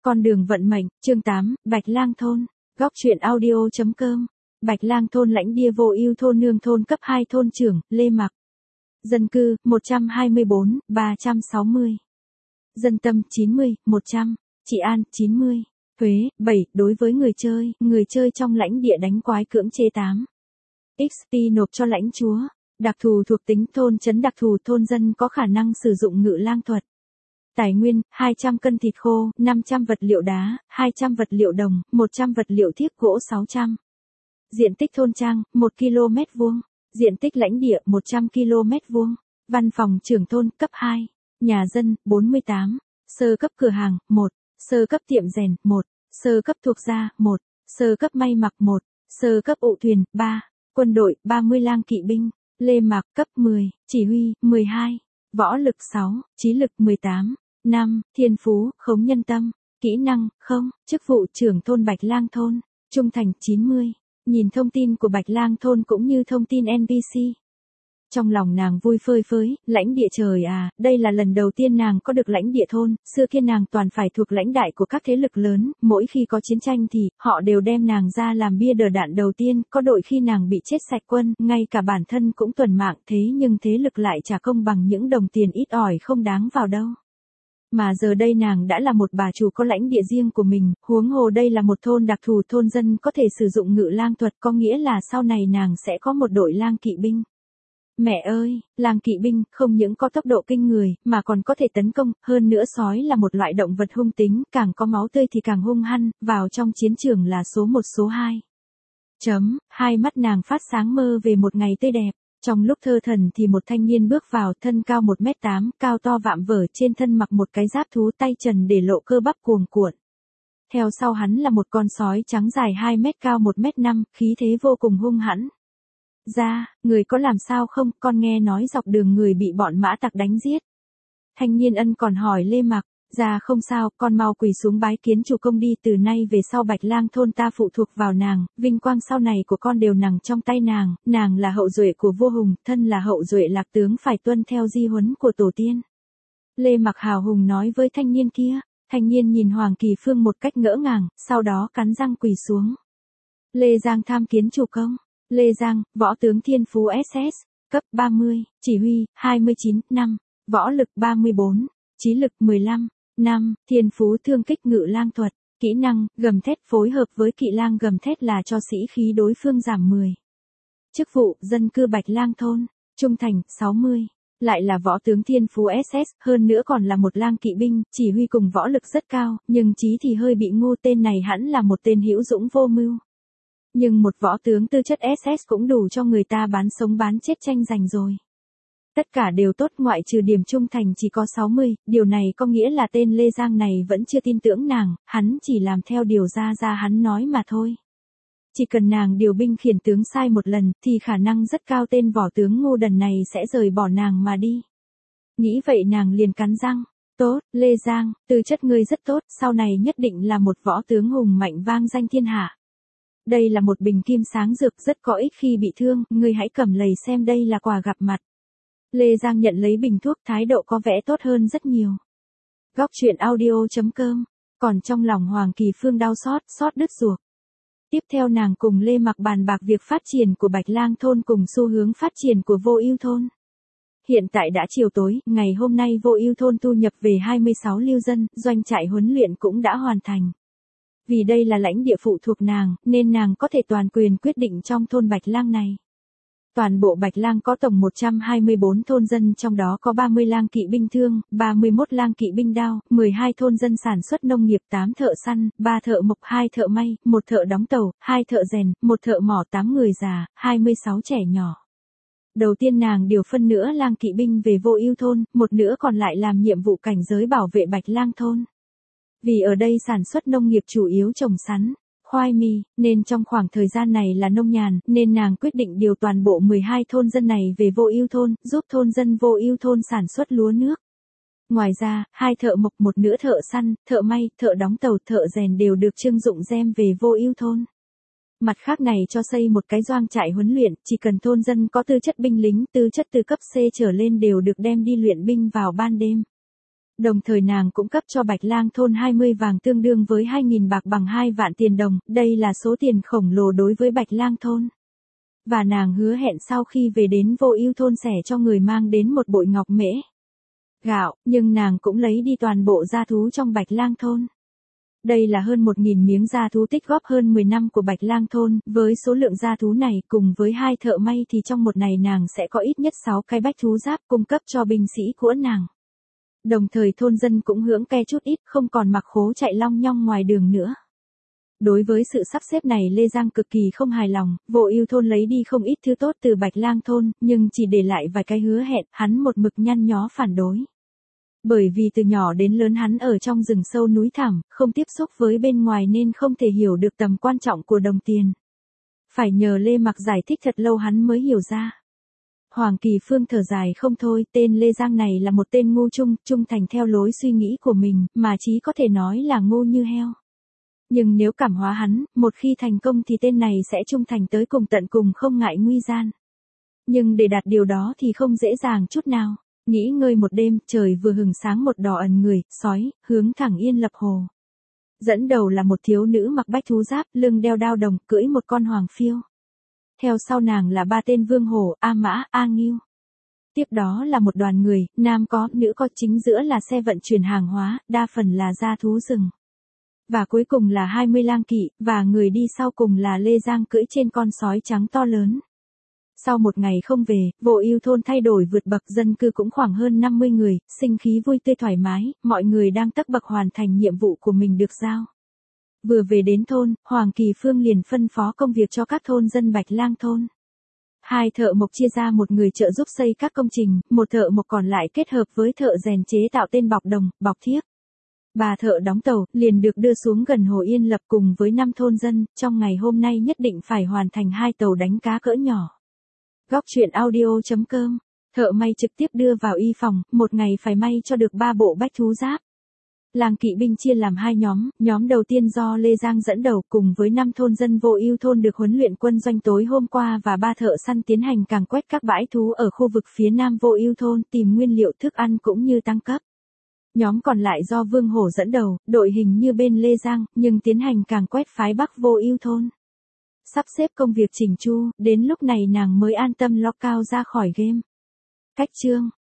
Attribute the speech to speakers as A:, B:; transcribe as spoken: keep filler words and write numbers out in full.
A: Con đường vận mệnh, chương tám, Bạch Lang thôn. Góc truyện audio.com. Bạch Lang thôn lãnh địa vô ưu thôn nương thôn cấp hai thôn trưởng, Lê Mặc. Dân cư, một trăm hai mươi bốn, ba trăm sáu mươi. Dân tâm, chín mươi, một trăm. Trị an, chín mươi. Thuế, bảy, đối với người chơi, người chơi trong lãnh địa đánh quái cưỡng chế tám. ích pê nộp cho lãnh chúa. Đặc thù thuộc tính thôn trấn đặc thù thôn dân có khả năng sử dụng ngự lang thuật. Tài nguyên, hai trăm cân thịt khô, năm trăm vật liệu đá, hai trăm vật liệu đồng, một trăm vật liệu thiếc gỗ sáu trăm. Diện tích thôn trang, một ki lô mét vuông. Diện tích lãnh địa, một trăm ki lô mét vuông. Văn phòng trưởng thôn, cấp hai. Nhà dân, bốn mươi tám. Sơ cấp cửa hàng, một. Sơ cấp tiệm rèn, một. Sơ cấp thuộc gia, một. Sơ cấp may mặc, một. Sơ cấp ụ thuyền, ba. Quân đội, ba mươi lang kỵ binh. Lê Mạc, cấp mười. Chỉ huy, mười hai. Võ lực sáu. Trí lực mười tám. năm. Thiên phú, khống nhân tâm. Kỹ năng, không. Chức vụ trưởng thôn Bạch Lang thôn. Trung thành, chín mươi. Nhìn thông tin của Bạch Lang thôn cũng như thông tin en pê xê. Trong lòng nàng vui phơi phới, lãnh địa trời à, đây là lần đầu tiên nàng có được lãnh địa thôn, xưa kia nàng toàn phải thuộc lãnh đại của các thế lực lớn, mỗi khi có chiến tranh thì, họ đều đem nàng ra làm bia đỡ đạn đầu tiên, có đội khi nàng bị chết sạch quân, ngay cả bản thân cũng tuần mạng thế nhưng thế lực lại trả công bằng những đồng tiền ít ỏi không đáng vào đâu. Mà giờ đây nàng đã là một bà chủ có lãnh địa riêng của mình, huống hồ đây là một thôn đặc thù thôn dân có thể sử dụng ngự lang thuật có nghĩa là sau này nàng sẽ có một đội lang kỵ binh. Mẹ ơi, lang kỵ binh không những có tốc độ kinh người mà còn có thể tấn công, hơn nữa sói là một loại động vật hung tính, càng có máu tươi thì càng hung hăng, vào trong chiến trường là số một số hai. Chấm, hai mắt nàng phát sáng mơ về một ngày tươi đẹp. Trong lúc thơ thần thì một thanh niên bước vào, thân cao một mét tám, cao to vạm vỡ, trên thân mặc một cái giáp thú, tay trần để lộ cơ bắp cuồn cuộn. Theo sau hắn là một con sói trắng dài hai mét cao một mét năm, khí thế vô cùng hung hãn. Ra, người có làm sao không, con nghe nói dọc đường người bị bọn mã tặc đánh giết. Thanh niên ân còn hỏi Lê Mặc, ra không sao, con mau quỳ xuống bái kiến chủ công đi, từ nay về sau Bạch Lang thôn ta phụ thuộc vào nàng, vinh quang sau này của con đều nằm trong tay nàng, nàng là hậu duệ của vua hùng, thân là hậu duệ lạc tướng phải tuân theo di huấn của tổ tiên. Lê Mặc hào hùng nói với thanh niên kia, thanh niên nhìn Hoàng Kỳ Phương một cách ngỡ ngàng, sau đó cắn răng quỳ xuống. Lê Giang tham kiến chủ công. Lê Giang, võ tướng thiên phú ét ét, cấp ba mươi, chỉ huy, hai mươi chín, năm, võ lực ba mươi bốn, trí lực mười lăm, năm, thiên phú thương kích ngự lang thuật, kỹ năng, gầm thét phối hợp với kỵ lang gầm thét là cho sĩ khí đối phương giảm mười. Chức vụ, dân cư Bạch Lang thôn, trung thành, sáu mươi. Lại là võ tướng thiên phú ét ét, hơn nữa còn là một lang kỵ binh, chỉ huy cùng võ lực rất cao, nhưng trí thì hơi bị ngu, tên này hẳn là một tên hữu dũng vô mưu. Nhưng một võ tướng tư chất ét ét cũng đủ cho người ta bán sống bán chết tranh giành rồi. Tất cả đều tốt ngoại trừ điểm trung thành chỉ có sáu mươi, điều này có nghĩa là tên Lê Giang này vẫn chưa tin tưởng nàng, hắn chỉ làm theo điều ra ra hắn nói mà thôi. Chỉ cần nàng điều binh khiển tướng sai một lần thì khả năng rất cao tên võ tướng ngu đần này sẽ rời bỏ nàng mà đi. Nghĩ vậy nàng liền cắn răng. Tốt, Lê Giang, tư chất ngươi rất tốt, sau này nhất định là một võ tướng hùng mạnh vang danh thiên hạ. Đây là một bình kim sáng rực rất có ích khi bị thương, ngươi hãy cầm lấy xem đây là quà gặp mặt. Lê Giang nhận lấy bình thuốc, thái độ có vẻ tốt hơn rất nhiều. Góc truyện audio.com. Còn trong lòng Hoàng Kỳ Phương đau xót, xót đứt ruột. Tiếp theo nàng cùng Lê Mặc bàn bạc việc phát triển của Bạch Lang thôn cùng xu hướng phát triển của vô ưu thôn. Hiện tại đã chiều tối, ngày hôm nay vô ưu thôn thu nhập về hai mươi sáu lưu dân, doanh trại huấn luyện cũng đã hoàn thành. Vì đây là lãnh địa phụ thuộc nàng, nên nàng có thể toàn quyền quyết định trong thôn Bạch Lang này. Toàn bộ Bạch Lang có tổng một trăm hai mươi bốn thôn dân, trong đó có ba mươi lang kỵ binh thương, ba mươi mốt lang kỵ binh đao, mười hai thôn dân sản xuất nông nghiệp, tám thợ săn, ba thợ mộc, hai thợ may, một thợ đóng tàu, hai thợ rèn, một thợ mỏ, tám người già, hai mươi sáu trẻ nhỏ. Đầu tiên nàng điều phân nửa lang kỵ binh về vô ưu thôn, một nửa còn lại làm nhiệm vụ cảnh giới bảo vệ Bạch Lang thôn. Vì ở đây sản xuất nông nghiệp chủ yếu trồng sắn, khoai mì, nên trong khoảng thời gian này là nông nhàn, nên nàng quyết định điều toàn bộ mười hai thôn dân này về vô ưu thôn, giúp thôn dân vô ưu thôn sản xuất lúa nước. Ngoài ra, hai thợ mộc, một nửa thợ săn, thợ may, thợ đóng tàu, thợ rèn đều được trưng dụng gem về vô ưu thôn. Mặt khác này cho xây một cái doanh trại huấn luyện, chỉ cần thôn dân có tư chất binh lính, tư chất từ cấp C trở lên đều được đem đi luyện binh vào ban đêm. Đồng thời nàng cũng cấp cho Bạch Lang thôn hai mươi vàng tương đương với hai nghìn bạc bằng hai vạn tiền đồng, đây là số tiền khổng lồ đối với Bạch Lang thôn. Và nàng hứa hẹn sau khi về đến Vô Ưu thôn sẽ cho người mang đến một bội ngọc mễ gạo, nhưng nàng cũng lấy đi toàn bộ gia thú trong Bạch Lang thôn. Đây là hơn một nghìn miếng gia thú tích góp hơn mười năm của Bạch Lang thôn, với số lượng gia thú này cùng với hai thợ may thì trong một ngày nàng sẽ có ít nhất sáu cái bách thú giáp cung cấp cho binh sĩ của nàng. Đồng thời thôn dân cũng hưởng ke chút ít, không còn mặc khố chạy long nhong ngoài đường nữa. Đối với sự sắp xếp này Lê Giang cực kỳ không hài lòng, Vô Ưu thôn lấy đi không ít thứ tốt từ Bạch Lang thôn, nhưng chỉ để lại vài cái hứa hẹn, hắn một mực nhăn nhó phản đối. Bởi vì từ nhỏ đến lớn hắn ở trong rừng sâu núi thẳm, không tiếp xúc với bên ngoài nên không thể hiểu được tầm quan trọng của đồng tiền. Phải nhờ Lê Mặc giải thích thật lâu hắn mới hiểu ra. Hoàng Kỳ Phương thở dài không thôi, tên Lê Giang này là một tên ngu trung, trung thành theo lối suy nghĩ của mình, mà chí có thể nói là ngu như heo. Nhưng nếu cảm hóa hắn, một khi thành công thì tên này sẽ trung thành tới cùng tận cùng không ngại nguy gian. Nhưng để đạt điều đó thì không dễ dàng chút nào. Nghỉ ngơi một đêm, trời vừa hừng sáng một đò ẩn người, sói, hướng thẳng Yên Lập Hồ. Dẫn đầu là một thiếu nữ mặc bách thú giáp, lưng đeo đao đồng, cưỡi một con hoàng phiêu. Theo sau nàng là ba tên vương hổ, A Mã, A Ngưu. Tiếp đó là một đoàn người, nam có, nữ có, chính giữa là xe vận chuyển hàng hóa, đa phần là gia thú rừng. Và cuối cùng là hai mươi lang kỵ, và người đi sau cùng là Lê Giang cưỡi trên con sói trắng to lớn. Sau một ngày không về, Vô Ưu thôn thay đổi vượt bậc, dân cư cũng khoảng hơn năm mươi người, sinh khí vui tươi thoải mái, mọi người đang tất bật hoàn thành nhiệm vụ của mình được giao. Vừa về đến thôn, Hoàng Kỳ Phương liền phân phó công việc cho các thôn dân Bạch Lang thôn. Hai thợ mộc chia ra một người trợ giúp xây các công trình, một thợ mộc còn lại kết hợp với thợ rèn chế tạo tên bọc đồng, bọc thiếc. Bà thợ đóng tàu liền được đưa xuống gần hồ Yên Lập cùng với năm thôn dân, trong ngày hôm nay nhất định phải hoàn thành hai tàu đánh cá cỡ nhỏ. Góc truyện audio chấm com, thợ may trực tiếp đưa vào y phòng, một ngày phải may cho được ba bộ bách thú giáp. Làng kỵ binh chia làm hai nhóm, nhóm đầu tiên do Lê Giang dẫn đầu cùng với năm thôn dân Vô Ưu thôn được huấn luyện quân doanh tối hôm qua và ba thợ săn tiến hành càn quét các bãi thú ở khu vực phía nam Vô Ưu thôn tìm nguyên liệu thức ăn cũng như tăng cấp. Nhóm còn lại do Vương Hổ dẫn đầu, đội hình như bên Lê Giang, nhưng tiến hành càn quét phái Bắc Vô Ưu thôn. Sắp xếp công việc chỉnh chu, đến lúc này nàng mới an tâm log out ra khỏi game. Cách chương